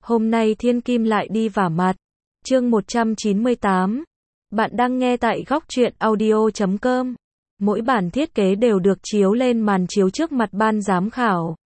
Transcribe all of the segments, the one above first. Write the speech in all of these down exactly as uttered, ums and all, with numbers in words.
Hôm nay thiên kim lại đi vả mặt. Chương một trăm chín mươi tám. Bạn đang nghe tại góc truyện audio chấm com. Mỗi bản thiết kế đều được chiếu lên màn chiếu trước mặt ban giám khảo.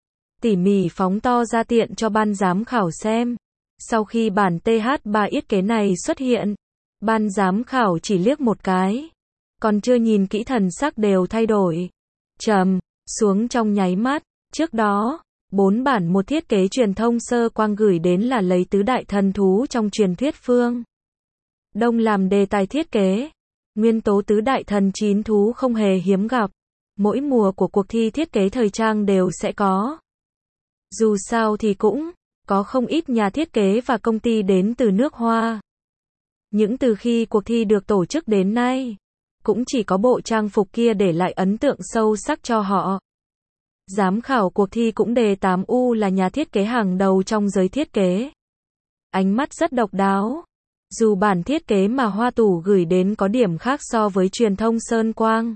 Tỉ mỉ phóng to ra tiện cho ban giám khảo xem. Sau khi bản tê hát ba yết kế này xuất hiện, ban giám khảo chỉ liếc một cái, còn chưa nhìn kỹ thần sắc đều thay đổi, trầm xuống trong nháy mắt. Trước đó, bốn bản một thiết kế truyền thông sơ quang gửi đến là lấy tứ đại thần thú trong truyền thuyết phương Đông làm đề tài thiết kế. Nguyên tố tứ đại thần chín thú không hề hiếm gặp. Mỗi mùa của cuộc thi thiết kế thời trang đều sẽ có. Dù sao thì cũng có không ít nhà thiết kế và công ty đến từ nước Hoa. Những từ khi cuộc thi được tổ chức đến nay, cũng chỉ có bộ trang phục kia để lại ấn tượng sâu sắc cho họ. Giám khảo cuộc thi cũng đề tám U là nhà thiết kế hàng đầu trong giới thiết kế. Ánh mắt rất độc đáo. Dù bản thiết kế mà Hoa Tủ gửi đến có điểm khác so với truyền thông Sơn Quang,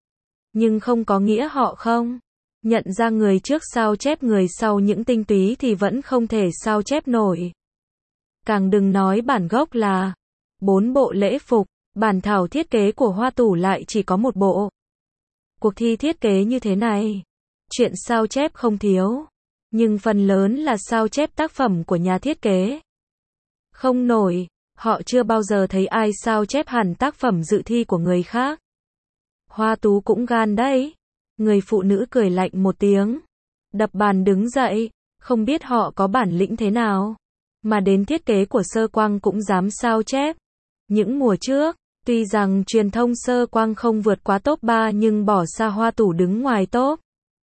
nhưng không có nghĩa họ không nhận ra người trước sao chép người sau những tinh túy thì vẫn không thể sao chép nổi. Càng đừng nói bản gốc là bốn bộ lễ phục, bản thảo thiết kế của Hoa Tủ lại chỉ có một bộ. Cuộc thi thiết kế như thế này, chuyện sao chép không thiếu, nhưng phần lớn là sao chép tác phẩm của nhà thiết kế. Không nổi, họ chưa bao giờ thấy ai sao chép hẳn tác phẩm dự thi của người khác. Hoa Tú cũng gan đấy. Người phụ nữ cười lạnh một tiếng, đập bàn đứng dậy, không biết họ có bản lĩnh thế nào, mà đến thiết kế của Sơ Quang cũng dám sao chép. Những mùa trước, tuy rằng truyền thông Sơ Quang không vượt quá top ba nhưng bỏ xa Hoa Tủ đứng ngoài top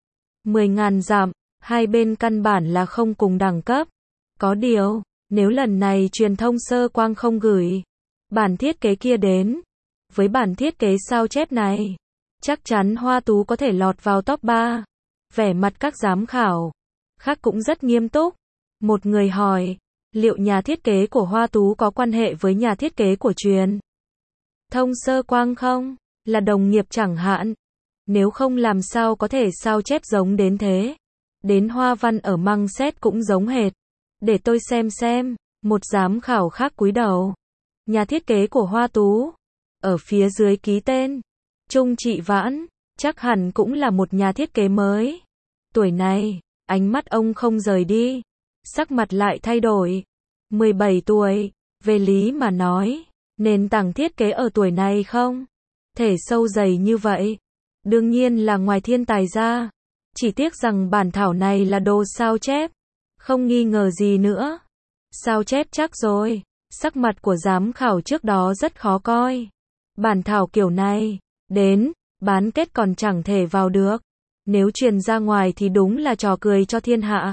mười ngàn dặm, hai bên căn bản là không cùng đẳng cấp. Có điều, nếu lần này truyền thông Sơ Quang không gửi bản thiết kế kia đến, với bản thiết kế sao chép này, chắc chắn Hoa Tú có thể lọt vào top ba. Vẻ mặt các giám khảo khác cũng rất nghiêm túc. Một người hỏi, liệu nhà thiết kế của Hoa Tú có quan hệ với nhà thiết kế của truyền thông Sơ Quang không? Là đồng nghiệp chẳng hạn. Nếu không làm sao có thể sao chép giống đến thế. Đến hoa văn ở măng xét cũng giống hệt. Để tôi xem xem. Một giám khảo khác cúi đầu. Nhà thiết kế của Hoa Tú. Ở phía dưới ký tên Trung Trị Vãn, chắc hẳn cũng là một nhà thiết kế mới. Tuổi này, ánh mắt ông không rời đi, sắc mặt lại thay đổi. mười bảy tuổi, về lý mà nói, nền tảng thiết kế ở tuổi này không thể sâu dày như vậy. Đương nhiên là ngoài thiên tài ra. Chỉ tiếc rằng bản thảo này là đồ sao chép, không nghi ngờ gì nữa. Sao chép chắc rồi. Sắc mặt của giám khảo trước đó rất khó coi. Bản thảo kiểu này, đến bán kết còn chẳng thể vào được. Nếu truyền ra ngoài thì đúng là trò cười cho thiên hạ.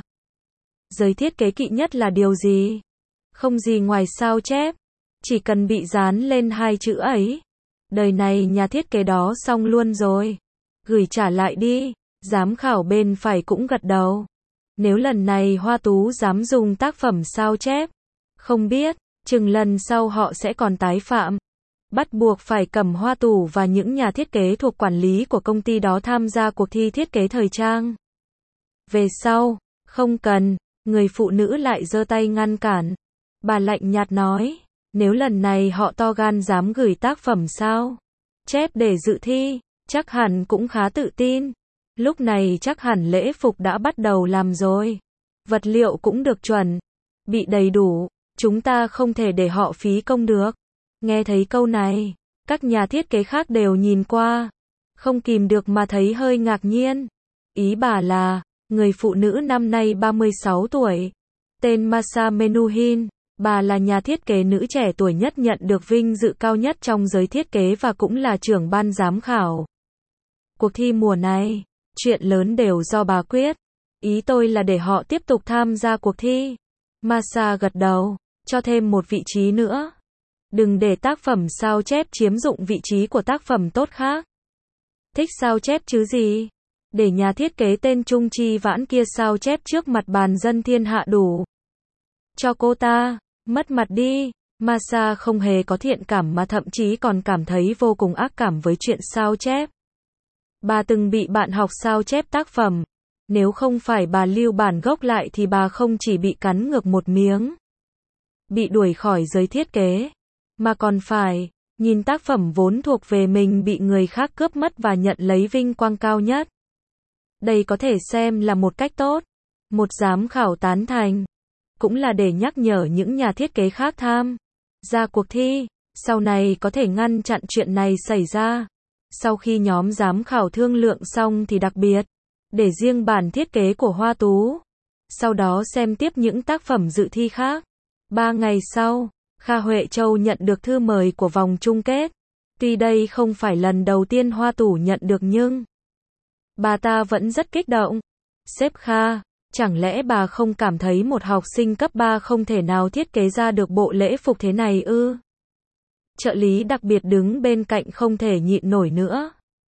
Giới thiết kế kỵ nhất là điều gì? Không gì ngoài sao chép. Chỉ cần bị dán lên hai chữ ấy, đời này nhà thiết kế đó xong luôn rồi. Gửi trả lại đi. Giám khảo bên phải cũng gật đầu. Nếu lần này Hoa Tú dám dùng tác phẩm sao chép, không biết chừng lần sau họ sẽ còn tái phạm. Bắt buộc phải cầm Hoa Tủ và những nhà thiết kế thuộc quản lý của công ty đó tham gia cuộc thi thiết kế thời trang. Về sau, không cần, người phụ nữ lại giơ tay ngăn cản. Bà lạnh nhạt nói, nếu lần này họ to gan dám gửi tác phẩm sao chép để dự thi, chắc hẳn cũng khá tự tin. Lúc này chắc hẳn lễ phục đã bắt đầu làm rồi. Vật liệu cũng được chuẩn bị đầy đủ, chúng ta không thể để họ phí công được. Nghe thấy câu này, các nhà thiết kế khác đều nhìn qua, không kìm được mà thấy hơi ngạc nhiên. Ý bà là, người phụ nữ năm nay ba mươi sáu tuổi, tên Masa Menuhin, bà là nhà thiết kế nữ trẻ tuổi nhất nhận được vinh dự cao nhất trong giới thiết kế và cũng là trưởng ban giám khảo. Cuộc thi mùa này, chuyện lớn đều do bà quyết. Ý tôi là để họ tiếp tục tham gia cuộc thi. Masa gật đầu, cho thêm một vị trí nữa. Đừng để tác phẩm sao chép chiếm dụng vị trí của tác phẩm tốt khác. Thích sao chép chứ gì? Để nhà thiết kế tên Trung Chi Vãn kia sao chép trước mặt bàn dân thiên hạ đủ cho cô ta mất mặt đi. Masa không hề có thiện cảm mà thậm chí còn cảm thấy vô cùng ác cảm với chuyện sao chép. Bà từng bị bạn học sao chép tác phẩm. Nếu không phải bà lưu bản gốc lại thì bà không chỉ bị cắn ngược một miếng, bị đuổi khỏi giới thiết kế, mà còn phải nhìn tác phẩm vốn thuộc về mình bị người khác cướp mất và nhận lấy vinh quang cao nhất. Đây có thể xem là một cách tốt, một giám khảo tán thành, cũng là để nhắc nhở những nhà thiết kế khác tham gia cuộc thi, sau này có thể ngăn chặn chuyện này xảy ra. Sau khi nhóm giám khảo thương lượng xong thì đặc biệt để riêng bản thiết kế của Hoa Tú, sau đó xem tiếp những tác phẩm dự thi khác. Ba ngày sau, Kha Huệ Châu nhận được thư mời của vòng chung kết. Tuy đây không phải lần đầu tiên Hoa Tú nhận được nhưng bà ta vẫn rất kích động. Sếp Kha, chẳng lẽ bà không cảm thấy một học sinh cấp ba không thể nào thiết kế ra được bộ lễ phục thế này ư? Trợ lý đặc biệt đứng bên cạnh không thể nhịn nổi nữa.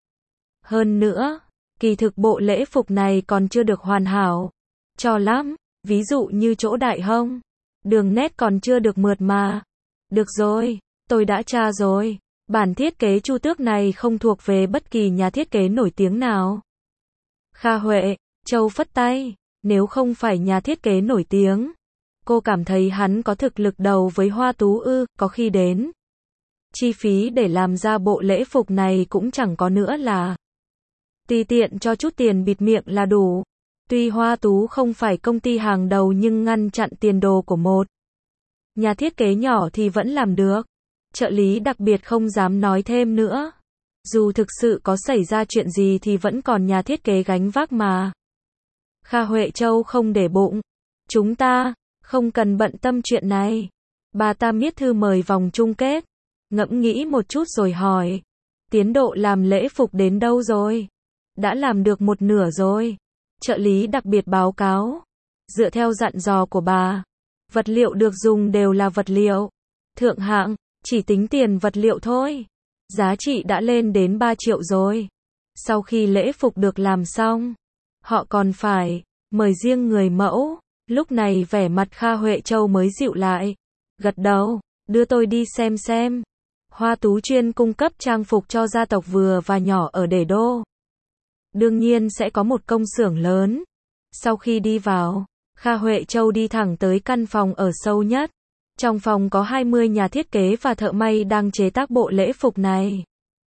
Hơn nữa, kỳ thực bộ lễ phục này còn chưa được hoàn hảo cho lắm, ví dụ như chỗ đại hông, đường nét còn chưa được mượt mà. Được rồi, tôi đã tra rồi, bản thiết kế Chu Tước này không thuộc về bất kỳ nhà thiết kế nổi tiếng nào. Kha Huệ Châu phất tay, nếu không phải nhà thiết kế nổi tiếng, cô cảm thấy hắn có thực lực đầu với Hoa Tú ư? Có khi đến chi phí để làm ra bộ lễ phục này cũng chẳng có nữa là tùy tiện cho chút tiền bịt miệng là đủ. Tuy Hoa Tú không phải công ty hàng đầu nhưng ngăn chặn tiền đồ của một nhà thiết kế nhỏ thì vẫn làm được. Trợ lý đặc biệt không dám nói thêm nữa. Dù thực sự có xảy ra chuyện gì thì vẫn còn nhà thiết kế gánh vác mà. Kha Huệ Châu không để bụng. Chúng ta không cần bận tâm chuyện này. Bà ta miết thư mời vòng chung kết, ngẫm nghĩ một chút rồi hỏi, tiến độ làm lễ phục đến đâu rồi? Đã làm được một nửa rồi. Trợ lý đặc biệt báo cáo. Dựa theo dặn dò của bà, vật liệu được dùng đều là vật liệu thượng hạng, chỉ tính tiền vật liệu thôi. Giá trị đã lên đến ba triệu rồi. Sau khi lễ phục được làm xong, họ còn phải mời riêng người mẫu. Lúc này vẻ mặt Kha Huệ Châu mới dịu lại. Gật đầu, đưa tôi đi xem xem. Hoa Tú chuyên cung cấp trang phục cho gia tộc vừa và nhỏ ở Đế Đô. Đương nhiên sẽ có một công xưởng lớn. Sau khi đi vào, Kha Huệ Châu đi thẳng tới căn phòng ở sâu nhất. Trong phòng có hai mươi nhà thiết kế và thợ may đang chế tác bộ lễ phục này.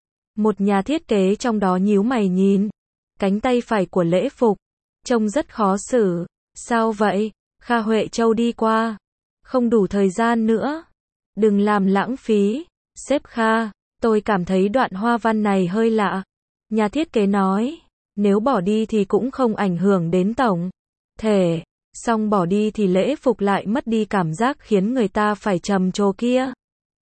Một nhà thiết kế trong đó nhíu mày nhìn cánh tay phải của lễ phục, trông rất khó xử. Sao vậy? Kha Huệ Châu đi qua. Không đủ thời gian nữa. Đừng làm lãng phí. Sếp Kha, tôi cảm thấy đoạn hoa văn này hơi lạ. Nhà thiết kế nói, nếu bỏ đi thì cũng không ảnh hưởng đến tổng thể. Xong bỏ đi thì lễ phục lại mất đi cảm giác khiến người ta phải trầm trồ kia.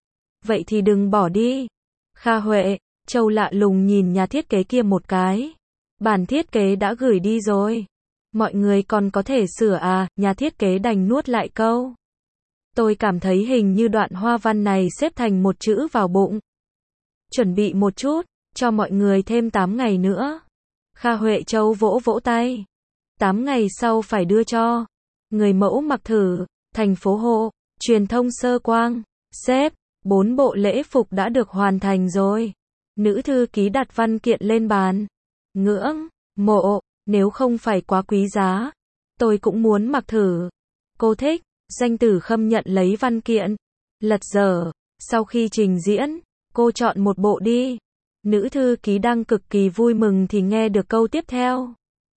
Vậy thì đừng bỏ đi. Kha Huệ Châu lạ lùng nhìn nhà thiết kế kia một cái. Bản thiết kế đã gửi đi rồi. Mọi người còn có thể sửa à? Nhà thiết kế đành nuốt lại câu. Tôi cảm thấy hình như đoạn hoa văn này xếp thành một chữ vào bụng. Chuẩn bị một chút, cho mọi người thêm tám ngày nữa. Kha Huệ Châu vỗ vỗ tay. tám ngày sau phải đưa cho người mẫu mặc thử. Thành phố Hộ, truyền thông Sơ Quang. Sếp, bốn bộ lễ phục đã được hoàn thành rồi. Nữ thư ký đặt văn kiện lên bàn. Ngưỡng mộ, nếu không phải quá quý giá, tôi cũng muốn mặc thử. Cô thích. Danh Tử Khâm nhận lấy văn kiện, lật dở. Sau khi trình diễn, cô chọn một bộ đi. Nữ thư ký đang cực kỳ vui mừng thì nghe được câu tiếp theo.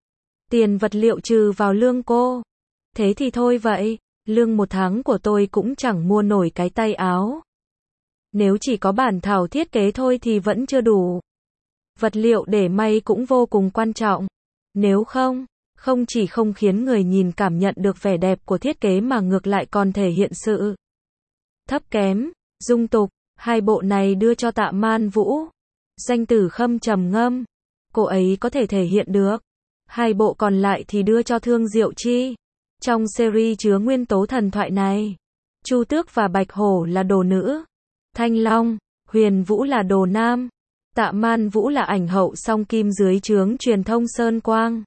Tiền vật liệu trừ vào lương cô. Thế thì thôi vậy, lương một tháng của tôi cũng chẳng mua nổi cái tay áo. Nếu chỉ có bản thảo thiết kế thôi thì vẫn chưa đủ. Vật liệu để may cũng vô cùng quan trọng. Nếu không, không chỉ không khiến người nhìn cảm nhận được vẻ đẹp của thiết kế mà ngược lại còn thể hiện sự thấp kém, dung tục. Hai bộ này đưa cho Tạ Man Vũ. Danh Tử Khâm trầm ngâm. Cô ấy có thể thể hiện được. Hai bộ còn lại thì đưa cho Thương Diệu Chi. Trong series chứa nguyên tố thần thoại này, Chu Tước và Bạch Hổ là đồ nữ. Thanh Long, Huyền Vũ là đồ nam. Tạ Man Vũ là ảnh hậu song kim dưới trướng truyền thông Sơn Quang.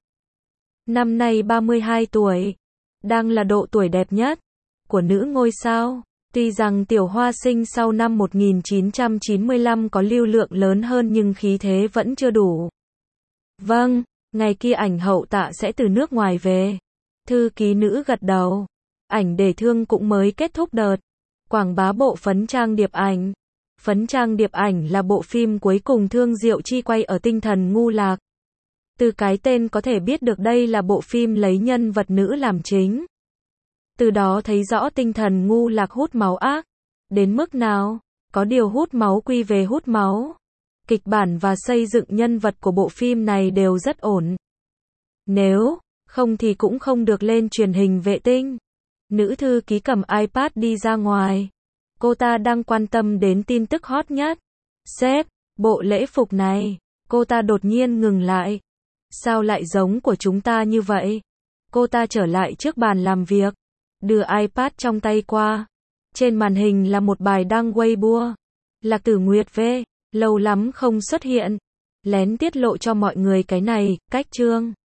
Năm nay ba mươi hai tuổi, đang là độ tuổi đẹp nhất của nữ ngôi sao. Tuy rằng Tiểu Hoa sinh sau năm một nghìn chín trăm chín mươi lăm có lưu lượng lớn hơn nhưng khí thế vẫn chưa đủ. Vâng, Ngày kia ảnh hậu Tạ sẽ từ nước ngoài về. Thư ký nữ gật đầu. Ảnh để thương cũng mới kết thúc đợt quảng bá bộ phấn trang điệp ảnh. Phấn trang điệp ảnh là bộ phim cuối cùng Thương Diệu Chi quay ở tinh thần ngu lạc. Từ cái tên có thể biết được đây là bộ phim lấy nhân vật nữ làm chính. Từ đó thấy rõ tinh thần ngu lạc hút máu ác. Đến mức nào? Có điều hút máu quy về hút máu. Kịch bản và xây dựng nhân vật của bộ phim này đều rất ổn. Nếu không thì cũng không được lên truyền hình vệ tinh. Nữ thư ký cầm iPad đi ra ngoài. Cô ta đang quan tâm đến tin tức hot nhất. Sếp, bộ lễ phục này. Cô ta đột nhiên ngừng lại. Sao lại giống của chúng ta như vậy? Cô ta trở lại trước bàn làm việc. Đưa iPad trong tay qua. Trên màn hình là một bài đăng Weibo. Lạc Tử Nguyệt V. Lâu lắm không xuất hiện. Lén tiết lộ cho mọi người cái này, cách chương.